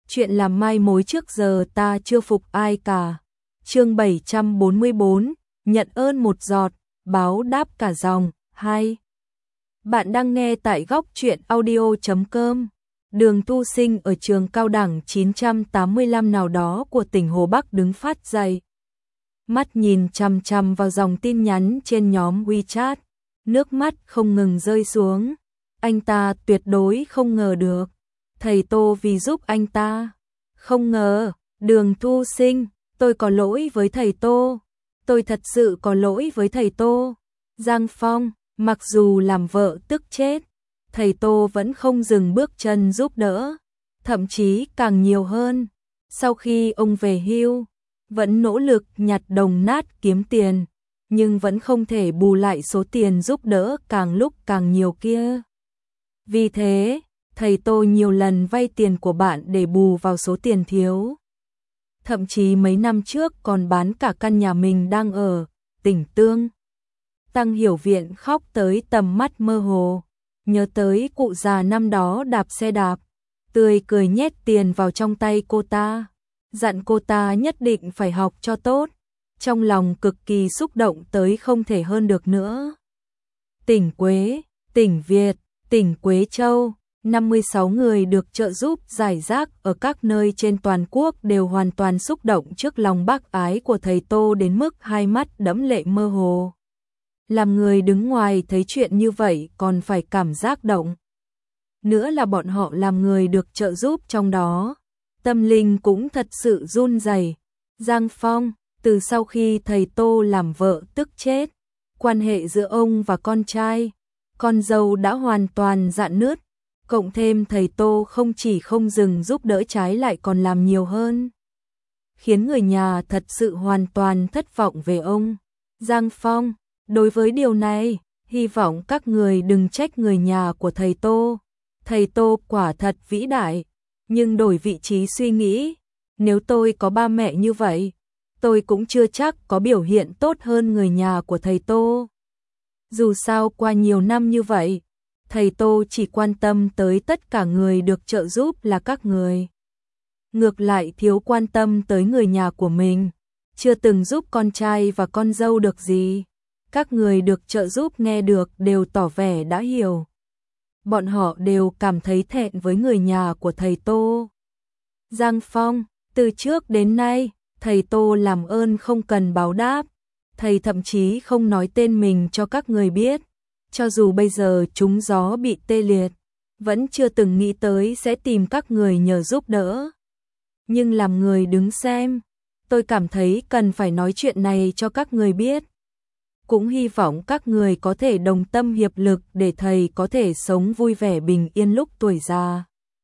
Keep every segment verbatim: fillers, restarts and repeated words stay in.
chuyện làm mai mối trước giờ ta chưa phục ai cả. Chương bảy trăm bốn mươi bốn, nhận ơn một giọt, báo đáp cả dòng. Hai. Bạn đang nghe tại góc truyện audio chấm com. Đường Tu Sinh ở trường cao đẳng chín trăm tám mươi lăm nào đó của tỉnh Hồ Bắc đứng phát dậy. Mắt nhìn chằm chằm vào dòng tin nhắn trên nhóm WeChat, nước mắt không ngừng rơi xuống. Anh ta tuyệt đối không ngờ được, thầy Tô vì giúp anh ta. Không ngờ, Đường Tu Sinh, tôi có lỗi với thầy Tô. Tôi thật sự có lỗi với thầy Tô. Giang Phong, mặc dù làm vợ tức chết, thầy Tô vẫn không dừng bước chân giúp đỡ, thậm chí càng nhiều hơn. Sau khi ông về hưu, vẫn nỗ lực nhặt đồng nát kiếm tiền, nhưng vẫn không thể bù lại số tiền giúp đỡ càng lúc càng nhiều kia. Vì thế, thầy Tô nhiều lần vay tiền của bạn để bù vào số tiền thiếu. Thậm chí mấy năm trước còn bán cả căn nhà mình đang ở, tỉnh Tương. Tăng Hiểu Viện khóc tới tầm mắt mơ hồ, nhớ tới cụ già năm đó đạp xe đạp, tươi cười nhét tiền vào trong tay cô ta, dặn cô ta nhất định phải học cho tốt, trong lòng cực kỳ xúc động tới không thể hơn được nữa. Tỉnh Quế, tỉnh Việt, tỉnh Quế Châu, năm mươi sáu người được trợ giúp giải rác ở các nơi trên toàn quốc đều hoàn toàn xúc động trước lòng bác ái của thầy Tô đến mức hai mắt đẫm lệ mơ hồ. Làm người đứng ngoài thấy chuyện như vậy còn phải cảm giác động. Nữa là bọn họ làm người được trợ giúp trong đó, tâm linh cũng thật sự run rẩy. Giang Phong, từ sau khi thầy Tô làm vợ tức chết, quan hệ giữa ông và con trai, con dâu đã hoàn toàn rạn nứt, cộng thêm thầy Tô không chỉ không dừng giúp đỡ trái lại còn làm nhiều hơn, khiến người nhà thật sự hoàn toàn thất vọng về ông. Giang Phong, đối với điều này, hy vọng các người đừng trách người nhà của thầy Tô. Thầy Tô quả thật vĩ đại, nhưng đổi vị trí suy nghĩ, nếu tôi có ba mẹ như vậy, tôi cũng chưa chắc có biểu hiện tốt hơn người nhà của thầy Tô. Dù sao qua nhiều năm như vậy, thầy Tô chỉ quan tâm tới tất cả người được trợ giúp là các người. Ngược lại thiếu quan tâm tới người nhà của mình, chưa từng giúp con trai và con dâu được gì. Các người được trợ giúp nghe được đều tỏ vẻ đã hiểu. Bọn họ đều cảm thấy thẹn với người nhà của thầy Tô. Giang Phong, từ trước đến nay, thầy Tô làm ơn không cần báo đáp. Thầy thậm chí không nói tên mình cho các người biết. Cho dù bây giờ trúng gió bị tê liệt, vẫn chưa từng nghĩ tới sẽ tìm các người nhờ giúp đỡ. Nhưng làm người đứng xem, tôi cảm thấy cần phải nói chuyện này cho các người biết. Cũng hy vọng các người có thể đồng tâm hiệp lực để thầy có thể sống vui vẻ bình yên lúc tuổi già.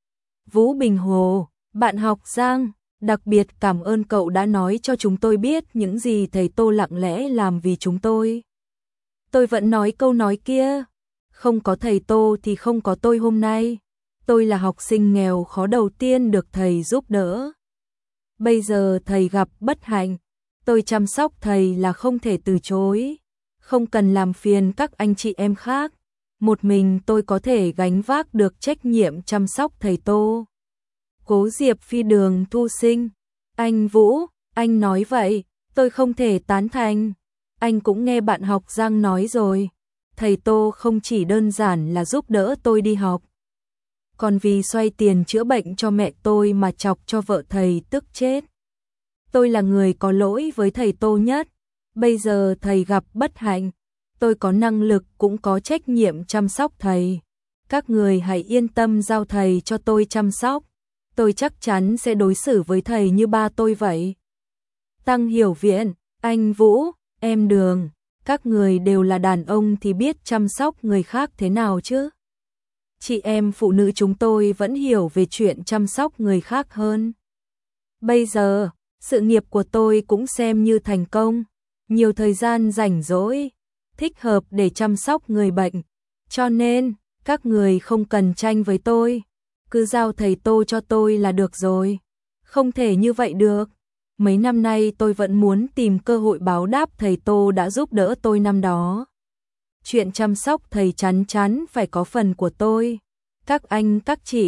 Vũ Bình Hồ, bạn học Giang, đặc biệt cảm ơn cậu đã nói cho chúng tôi biết những gì thầy Tô lặng lẽ làm vì chúng tôi. Tôi vẫn nói câu nói kia, không có thầy Tô thì không có tôi hôm nay. Tôi là học sinh nghèo khó đầu tiên được thầy giúp đỡ. Bây giờ thầy gặp bất hạnh, tôi chăm sóc thầy là không thể từ chối. Không cần làm phiền các anh chị em khác, một mình tôi có thể gánh vác được trách nhiệm chăm sóc thầy Tô. Cố Diệp Phi Đường Tu Sinh, anh Vũ, anh nói vậy, tôi không thể tán thành. Anh cũng nghe bạn học Giang nói rồi, thầy Tô không chỉ đơn giản là giúp đỡ tôi đi học, còn vì xoay tiền chữa bệnh cho mẹ tôi mà chọc cho vợ thầy tức chết. Tôi là người có lỗi với thầy Tô nhất. Bây giờ thầy gặp bất hạnh, tôi có năng lực cũng có trách nhiệm chăm sóc thầy. Các người hãy yên tâm giao thầy cho tôi chăm sóc. Tôi chắc chắn sẽ đối xử với thầy như ba tôi vậy. Tăng Hiểu Viện, anh Vũ, em Đường, các người đều là đàn ông thì biết chăm sóc người khác thế nào chứ. Chị em phụ nữ chúng tôi vẫn hiểu về chuyện chăm sóc người khác hơn. Bây giờ, sự nghiệp của tôi cũng xem như thành công. Nhiều thời gian rảnh rỗi, thích hợp để chăm sóc người bệnh. Cho nên, các người không cần tranh với tôi. Cứ giao thầy Tô cho tôi là được rồi. Không thể như vậy được. Mấy năm nay tôi vẫn muốn tìm cơ hội báo đáp thầy Tô đã giúp đỡ tôi năm đó. Chuyện chăm sóc thầy chắn chắn phải có phần của tôi. Các anh các chị,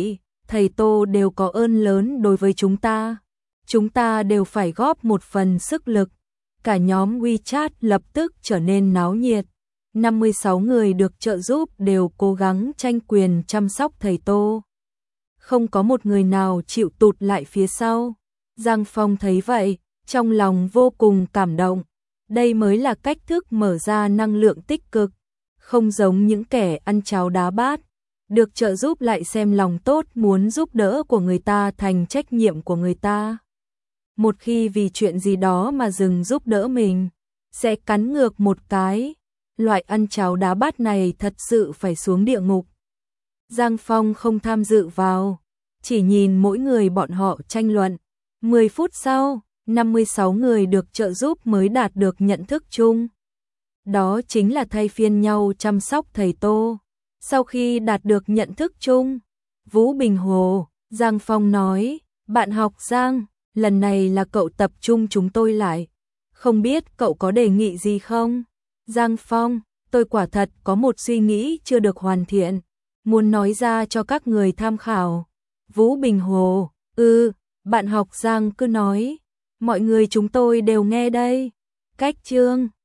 thầy Tô đều có ơn lớn đối với chúng ta. Chúng ta đều phải góp một phần sức lực. Cả nhóm WeChat lập tức trở nên náo nhiệt. năm mươi sáu người được trợ giúp đều cố gắng tranh quyền chăm sóc thầy Tô. Không có một người nào chịu tụt lại phía sau. Giang Phong thấy vậy, trong lòng vô cùng cảm động. Đây mới là cách thức mở ra năng lượng tích cực, không giống những kẻ ăn cháo đá bát. Được trợ giúp lại xem lòng tốt muốn giúp đỡ của người ta thành trách nhiệm của người ta. Một khi vì chuyện gì đó mà dừng giúp đỡ mình, sẽ cắn ngược một cái. Loại ăn cháo đá bát này thật sự phải xuống địa ngục. Giang Phong không tham dự vào, chỉ nhìn mỗi người bọn họ tranh luận. mười phút sau, năm mươi sáu người được trợ giúp mới đạt được nhận thức chung. Đó chính là thay phiên nhau chăm sóc thầy Tô. Sau khi đạt được nhận thức chung, Vũ Bình Hồ, Giang Phong nói, bạn học Giang, lần này là cậu tập trung chúng tôi lại. Không biết cậu có đề nghị gì không? Giang Phong, tôi quả thật có một suy nghĩ chưa được hoàn thiện, muốn nói ra cho các người tham khảo. Vũ Bình Hồ, ừ, bạn học Giang cứ nói, mọi người chúng tôi đều nghe đây. Cách chương